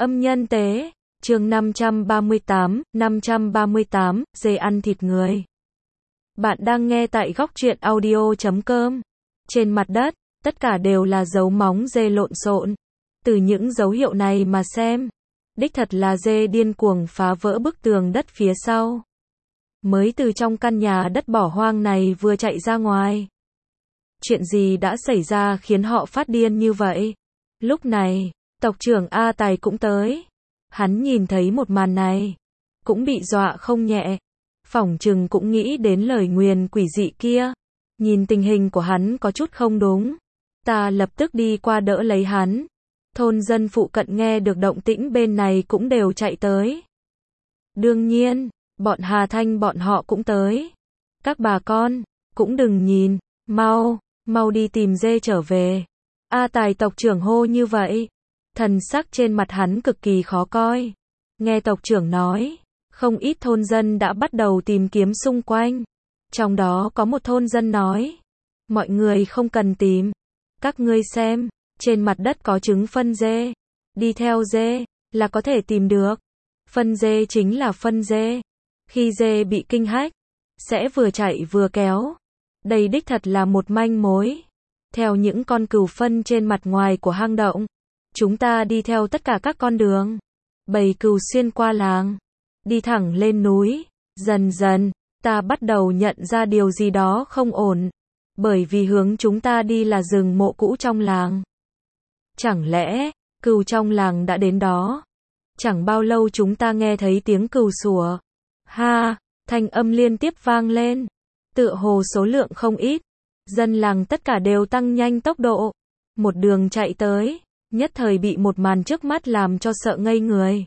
Âm nhân tế, chương 538, dê ăn thịt người. Bạn đang nghe tại góc truyện audio.com. Trên mặt đất, tất cả đều là dấu móng dê lộn xộn. Từ những dấu hiệu này mà xem, đích thật là dê điên cuồng phá vỡ bức tường đất phía sau. Mới từ trong căn nhà đất bỏ hoang này vừa chạy ra ngoài. Chuyện gì đã xảy ra khiến họ phát điên như vậy? Lúc này, tộc trưởng A Tài cũng tới. Hắn nhìn thấy một màn này, cũng bị dọa không nhẹ. Phỏng chừng cũng nghĩ đến lời nguyền quỷ dị kia. Nhìn tình hình của hắn có chút không đúng, ta lập tức đi qua đỡ lấy hắn. Thôn dân phụ cận nghe được động tĩnh bên này cũng đều chạy tới. Đương nhiên, bọn Hà Thanh bọn họ cũng tới. Các bà con, cũng đừng nhìn, mau đi tìm dê trở về. A Tài tộc trưởng hô như vậy, thần sắc trên mặt hắn cực kỳ khó coi. Nghe tộc trưởng nói, không ít thôn dân đã bắt đầu tìm kiếm xung quanh. Trong đó có một thôn dân nói, mọi người không cần tìm. Các ngươi xem, trên mặt đất có trứng phân dê. Đi theo dê, là có thể tìm được. Phân dê chính là phân dê. Khi dê bị kinh hách, sẽ vừa chạy vừa kéo. Đây đích thật là một manh mối. Theo những con cừu phân trên mặt ngoài của hang động, chúng ta đi theo tất cả các con đường. Bầy cừu xuyên qua làng, đi thẳng lên núi. Dần dần, ta bắt đầu nhận ra điều gì đó không ổn. Bởi vì hướng chúng ta đi là rừng mộ cũ trong làng. Chẳng lẽ, cừu trong làng đã đến đó? Chẳng bao lâu chúng ta nghe thấy tiếng cừu sủa. Ha, thanh âm liên tiếp vang lên. Tựa hồ số lượng không ít. Dân làng tất cả đều tăng nhanh tốc độ. Một đường chạy tới, nhất thời bị một màn trước mắt làm cho sợ ngây người.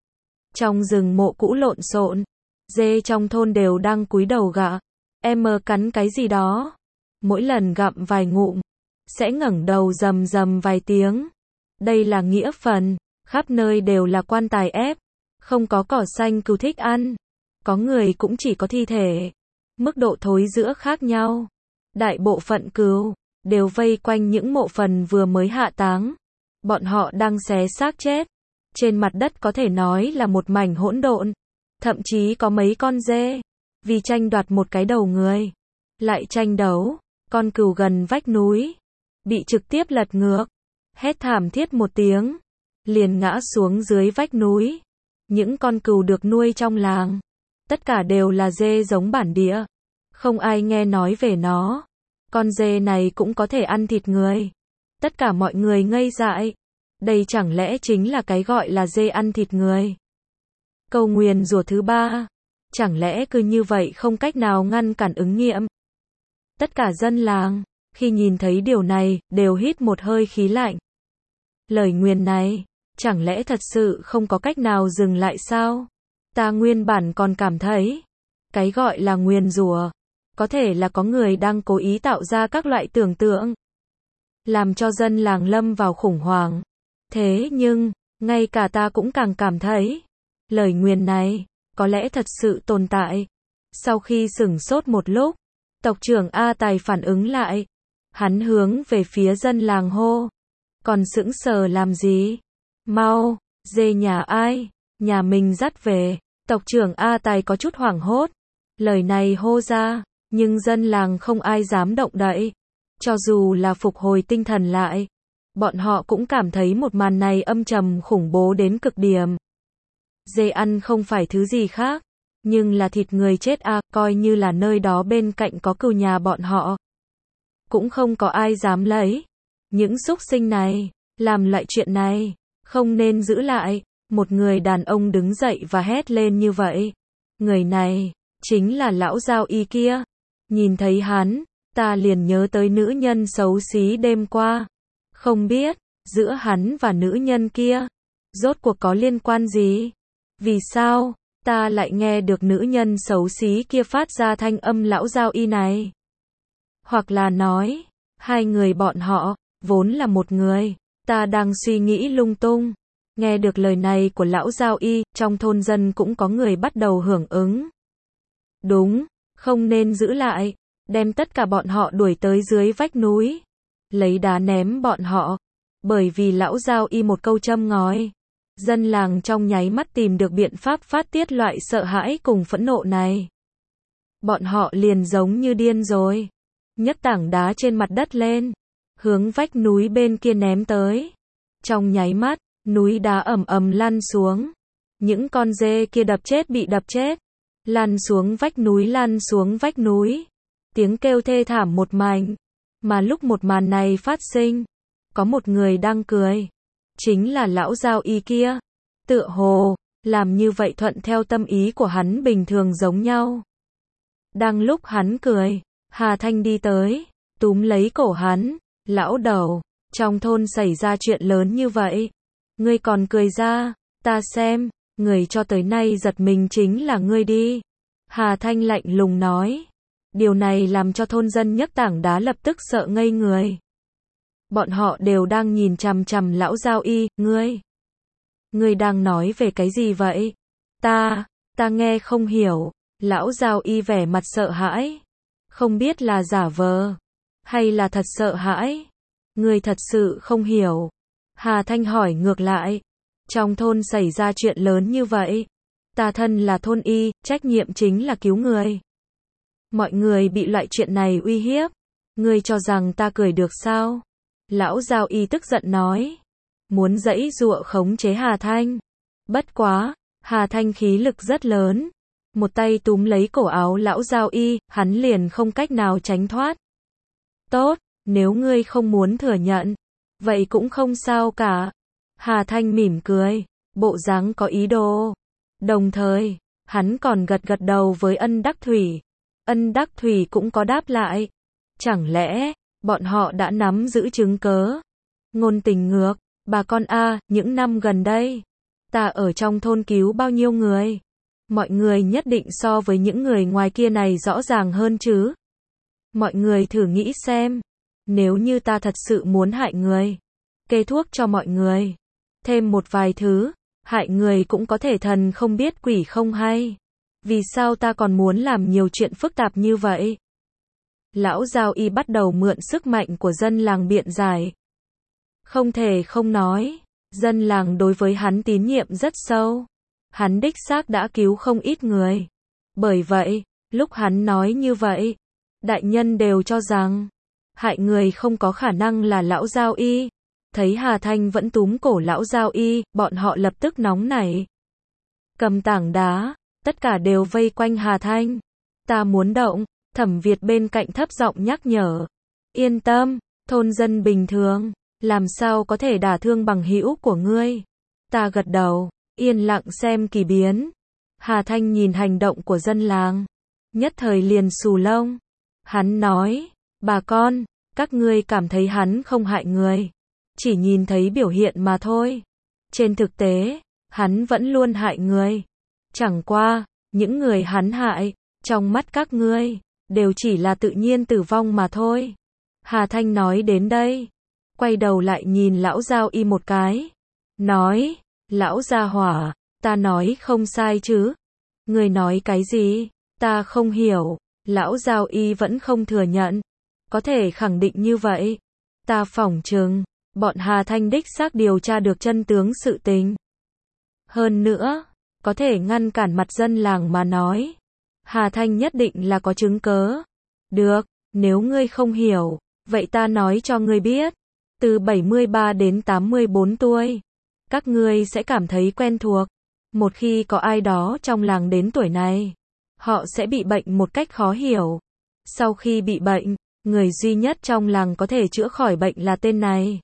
Trong rừng mộ cũ lộn xộn, dê trong thôn đều đang cúi đầu gặm. Cắn cái gì đó. Mỗi lần gặm vài ngụm, sẽ ngẩng đầu rầm rầm vài tiếng. Đây là nghĩa phần, khắp nơi đều là quan tài ép. Không có cỏ xanh cừu thích ăn. Có người cũng chỉ có thi thể. Mức độ thối rữa khác nhau. Đại bộ phận cừu đều vây quanh những mộ phần vừa mới hạ táng. Bọn họ đang xé xác chết. Trên mặt đất có thể nói là một mảnh hỗn độn. Thậm chí có mấy con dê vì tranh đoạt một cái đầu người, lại tranh đấu. Con cừu gần vách núi bị trực tiếp lật ngược, hét thảm thiết một tiếng, liền ngã xuống dưới vách núi. Những con cừu được nuôi trong làng, tất cả đều là dê giống bản địa. Không ai nghe nói về nó. Con dê này cũng có thể ăn thịt người. Tất cả mọi người ngây dại. Đây chẳng lẽ chính là cái gọi là dê ăn thịt người? Câu nguyền rủa thứ 3. Chẳng lẽ cứ như vậy không cách nào ngăn cản ứng nghiệm? Tất cả dân làng, khi nhìn thấy điều này, đều hít một hơi khí lạnh. Lời nguyền này, chẳng lẽ thật sự không có cách nào dừng lại sao? Ta nguyên bản còn cảm thấy, cái gọi là nguyền rủa, có thể là có người đang cố ý tạo ra các loại tưởng tượng, làm cho dân làng lâm vào khủng hoảng. Thế nhưng, ngay cả ta cũng càng cảm thấy, lời nguyền này, có lẽ thật sự tồn tại. Sau khi sửng sốt một lúc, tộc trưởng A Tài phản ứng lại. Hắn hướng về phía dân làng hô. Còn sững sờ làm gì? Mau, dê nhà ai? Nhà mình dắt về. Tộc trưởng A Tài có chút hoảng hốt. Lời này hô ra, nhưng dân làng không ai dám động đậy. Cho dù là phục hồi tinh thần lại, bọn họ cũng cảm thấy một màn này âm trầm khủng bố đến cực điểm. Dê ăn không phải thứ gì khác, nhưng là thịt người chết à, coi như là nơi đó bên cạnh có cừu nhà bọn họ. Cũng không có ai dám lấy. Những súc sinh này, làm lại chuyện này, không nên giữ lại. Một người đàn ông đứng dậy và hét lên như vậy. Người này, chính là lão Giao Y kia. Nhìn thấy hắn, ta liền nhớ tới nữ nhân xấu xí đêm qua. Không biết, giữa hắn và nữ nhân kia, rốt cuộc có liên quan gì? Vì sao, ta lại nghe được nữ nhân xấu xí kia phát ra thanh âm lão Giao Y này? Hoặc là nói, hai người bọn họ, vốn là một người. Ta đang suy nghĩ lung tung. Nghe được lời này của lão Giao Y, trong thôn dân cũng có người bắt đầu hưởng ứng. Đúng, không nên giữ lại. Đem tất cả bọn họ đuổi tới dưới vách núi. Lấy đá ném bọn họ. Bởi vì lão Giao Y một câu châm ngòi. Dân làng trong nháy mắt tìm được biện pháp phát tiết loại sợ hãi cùng phẫn nộ này. Bọn họ liền giống như điên rồi. Nhấc tảng đá trên mặt đất lên, hướng vách núi bên kia ném tới. Trong nháy mắt, núi đá ầm ầm lăn xuống. Những con dê kia đập chết bị đập chết. Lăn xuống vách núi, lăn xuống vách núi. Tiếng kêu thê thảm một mảnh. Mà lúc một màn này phát sinh, có một người đang cười. Chính là lão Giao Y kia. Tựa hồ, làm như vậy thuận theo tâm ý của hắn bình thường giống nhau. Đang lúc hắn cười, Hà Thanh đi tới, túm lấy cổ hắn. Lão đầu, trong thôn xảy ra chuyện lớn như vậy. Ngươi còn cười ra, ta xem, người cho tới nay giật mình chính là ngươi đi. Hà Thanh lạnh lùng nói. Điều này làm cho thôn dân nhấc tảng đá lập tức sợ ngây người. Bọn họ đều đang nhìn chằm chằm lão Giao Y, ngươi đang nói về cái gì vậy? Ta nghe không hiểu. Lão Giao Y vẻ mặt sợ hãi. Không biết là giả vờ, hay là thật sợ hãi. Ngươi thật sự không hiểu. Hà Thanh hỏi ngược lại. Trong thôn xảy ra chuyện lớn như vậy. Ta thân là thôn y, trách nhiệm chính là cứu người. Mọi người bị loại chuyện này uy hiếp. Ngươi cho rằng ta cười được sao? Lão Giao Y tức giận nói. Muốn giãy giụa khống chế Hà Thanh. Bất quá, Hà Thanh khí lực rất lớn. Một tay túm lấy cổ áo lão Giao Y, hắn liền không cách nào tránh thoát. Tốt, nếu ngươi không muốn thừa nhận, vậy cũng không sao cả. Hà Thanh mỉm cười, bộ dáng có ý đồ. Đồng thời, hắn còn gật gật đầu với Ân Đắc Thủy. Ân Đắc Thủy cũng có đáp lại. Chẳng lẽ, bọn họ đã nắm giữ chứng cớ? Ngôn Tình ngược, bà con a, những năm gần đây, ta ở trong thôn cứu bao nhiêu người? Mọi người nhất định so với những người ngoài kia này rõ ràng hơn chứ. Mọi người thử nghĩ xem, nếu như ta thật sự muốn hại người, kê thuốc cho mọi người, thêm một vài thứ, hại người cũng có thể thần không biết quỷ không hay. Vì sao ta còn muốn làm nhiều chuyện phức tạp như vậy? Lão Giao Y bắt đầu mượn sức mạnh của dân làng biện giải. Không thể không nói, dân làng đối với hắn tín nhiệm rất sâu. Hắn đích xác đã cứu không ít người. Bởi vậy, lúc hắn nói như vậy, đại nhân đều cho rằng, hại người không có khả năng là lão Giao Y. Thấy Hà Thanh vẫn túm cổ lão Giao Y, bọn họ lập tức nóng nảy. Cầm tảng đá, tất cả đều vây quanh Hà Thanh. Ta muốn động, Thẩm Việt bên cạnh thấp giọng nhắc nhở. Yên tâm, thôn dân bình thường, làm sao có thể đả thương bằng hữu của ngươi. Ta gật đầu, yên lặng xem kỳ biến. Hà Thanh nhìn hành động của dân làng, nhất thời liền xù lông. Hắn nói, bà con, các ngươi cảm thấy hắn không hại người, chỉ nhìn thấy biểu hiện mà thôi. Trên thực tế, hắn vẫn luôn hại người. Chẳng qua, những người hắn hại, trong mắt các ngươi, đều chỉ là tự nhiên tử vong mà thôi. Hà Thanh nói đến đây, quay đầu lại nhìn lão Giao Y một cái. Nói, lão gia hỏa, ta nói không sai chứ? Ngươi nói cái gì? Ta không hiểu. Lão Giao Y vẫn không thừa nhận. Có thể khẳng định như vậy. Ta phỏng chừng, bọn Hà Thanh đích xác điều tra được chân tướng sự tình. Hơn nữa, có thể ngăn cản mặt dân làng mà nói. Hà Thanh nhất định là có chứng cớ. Được, nếu ngươi không hiểu, vậy ta nói cho ngươi biết. Từ 73 đến 84 tuổi, các ngươi sẽ cảm thấy quen thuộc. Một khi có ai đó trong làng đến tuổi này, họ sẽ bị bệnh một cách khó hiểu. Sau khi bị bệnh, người duy nhất trong làng có thể chữa khỏi bệnh là tên này.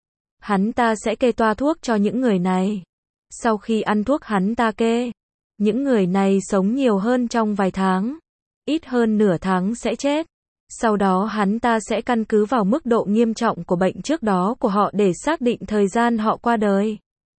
Hắn ta sẽ kê toa thuốc cho những người này. Sau khi ăn thuốc hắn ta kê, những người này sống nhiều hơn trong vài tháng, ít hơn nửa tháng sẽ chết. Sau đó hắn ta sẽ căn cứ vào mức độ nghiêm trọng của bệnh trước đó của họ để xác định thời gian họ qua đời.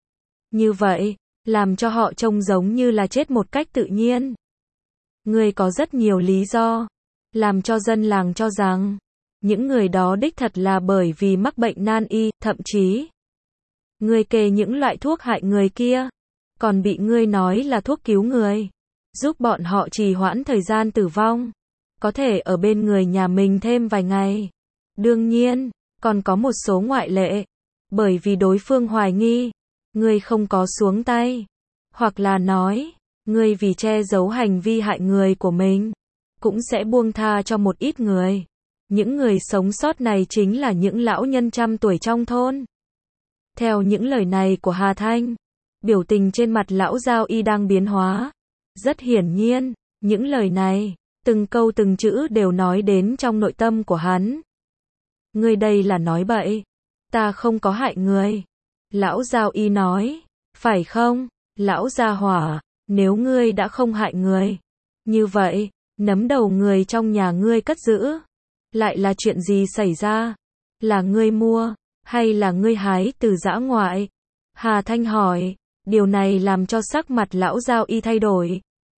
Như vậy, làm cho họ trông giống như là chết một cách tự nhiên. Người có rất nhiều lý do, làm cho dân làng cho rằng, những người đó đích thật là bởi vì mắc bệnh nan y, thậm chí, người kê những loại thuốc hại người kia, còn bị ngươi nói là thuốc cứu người, giúp bọn họ trì hoãn thời gian tử vong, có thể ở bên người nhà mình thêm vài ngày. Đương nhiên, còn có một số ngoại lệ, bởi vì đối phương hoài nghi, ngươi không có xuống tay. Hoặc là nói, ngươi vì che giấu hành vi hại người của mình, cũng sẽ buông tha cho một ít người. Những người sống sót này chính là những lão nhân trăm tuổi trong thôn. Theo những lời này của Hà Thanh, biểu tình trên mặt lão Giao Y đang biến hóa. Rất hiển nhiên, những lời này, từng câu từng chữ đều nói đến trong nội tâm của hắn. Ngươi đây là nói bậy, ta không có hại người. Lão Giao Y nói, phải không, lão gia hỏa, nếu ngươi đã không hại người, như vậy, nấm đầu người trong nhà ngươi cất giữ, lại là chuyện gì xảy ra? Là ngươi mua, hay là ngươi hái từ dã ngoại? Hà Thanh hỏi, điều này làm cho sắc mặt lão Giao Y thay đổi.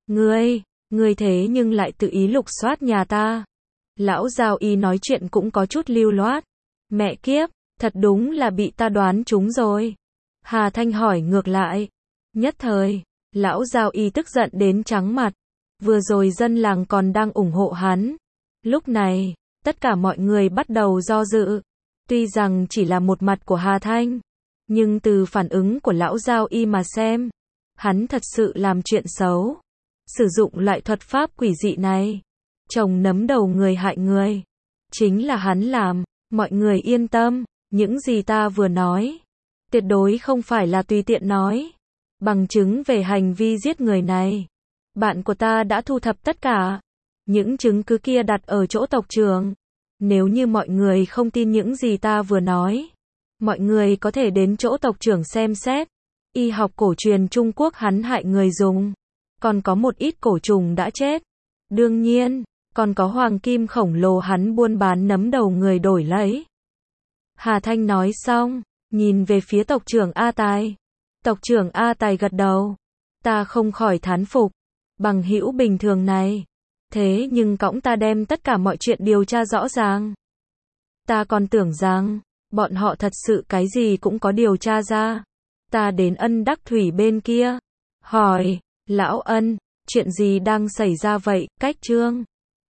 Ngươi thế nhưng lại tự ý lục soát nhà ta. Lão Giao Y nói chuyện cũng có chút lưu loát. Mẹ kiếp, thật đúng là bị ta đoán trúng rồi. Hà Thanh hỏi ngược lại. Nhất thời, lão Giao Y tức giận đến trắng mặt. Vừa rồi dân làng còn đang ủng hộ hắn. Lúc này, tất cả mọi người bắt đầu do dự. Tuy rằng chỉ là một mặt của Hà Thanh, nhưng từ phản ứng của lão Giao Y mà xem, hắn thật sự làm chuyện xấu. Sử dụng loại thuật pháp quỷ dị này, trồng nấm đầu người hại người. Chính là hắn làm, mọi người yên tâm, những gì ta vừa nói, tuyệt đối không phải là tùy tiện nói. Bằng chứng về hành vi giết người này, bạn của ta đã thu thập tất cả. Những chứng cứ kia đặt ở chỗ tộc trưởng. Nếu như mọi người không tin những gì ta vừa nói, mọi người có thể đến chỗ tộc trưởng xem xét. Y học cổ truyền Trung Quốc hắn hại người dùng. Còn có một ít cổ trùng đã chết. Đương nhiên, còn có hoàng kim khổng lồ hắn buôn bán nấm đầu người đổi lấy. Hà Thanh nói xong, nhìn về phía tộc trưởng A Tài. Tộc trưởng A Tài gật đầu. Ta không khỏi thán phục. Bằng hữu bình thường này. Thế nhưng cõng ta đem tất cả mọi chuyện điều tra rõ ràng. Ta còn tưởng rằng, bọn họ thật sự cái gì cũng có điều tra ra. Ta đến Ân Đắc Thủy bên kia. Hỏi, lão Ân, chuyện gì đang xảy ra vậy, Cách Trương?